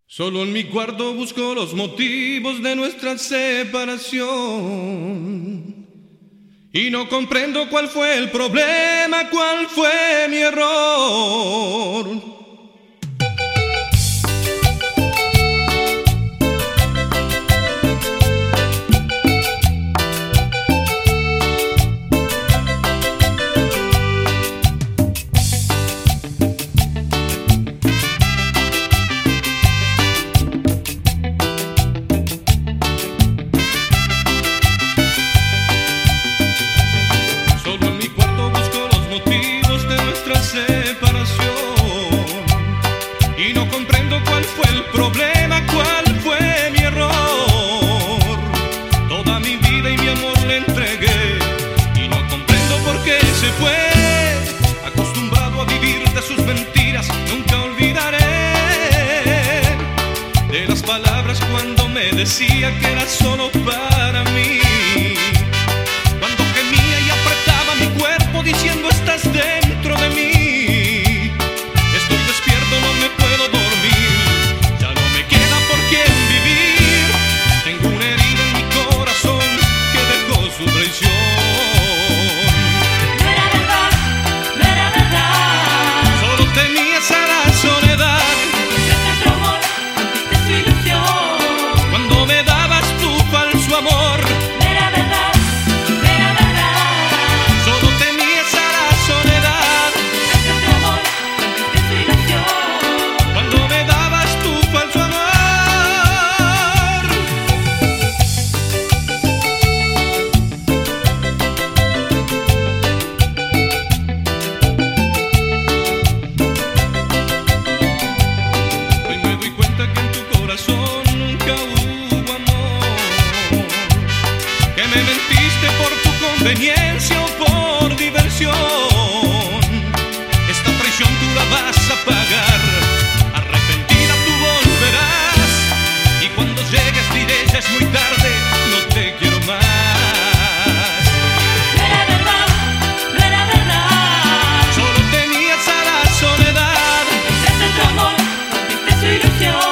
Solo en mi cuarto busco los motivos de nuestra separación y no comprendo cuál fue el problema, cuál fue mi error. Separación y no comprendo cuál fue el problema, cuál fue mi error. Toda mi vida y mi amor le entregué y no comprendo por qué se fue. Acostumbrado a vivir de sus mentiras, nunca olvidaré de las palabras cuando me decía que era solo para mí. Cuando gemía y apretaba mi cuerpo diciendo estás dentro de mí. No me puedo dormir, ya no me queda por quién vivir. Tengo una herida en mi corazón que dejó su traición. No era verdad, no era verdad. Solo temías a la soledad. Encontraste otro amor, rompiste su ilusión. Cuando me dabas tu falso amor. No era verdad, no era verdad. Solo temías a la soledad. Encontraste otro amor, rompiste su ilusión. Cuando me dabas tu falso amor. Hoy me doy cuenta que en tu corazón nunca hubo amor, que me mentiste por tu conveniencia o por diversión. Esta traición tú la vas a pagar. Arrepentida tú volverás y cuando llegues diré ya es muy tarde, no te quiero más. No era verdad, no era verdad. Solo temías a la soledad. Encontraste otro amor, rompiste su ilusión.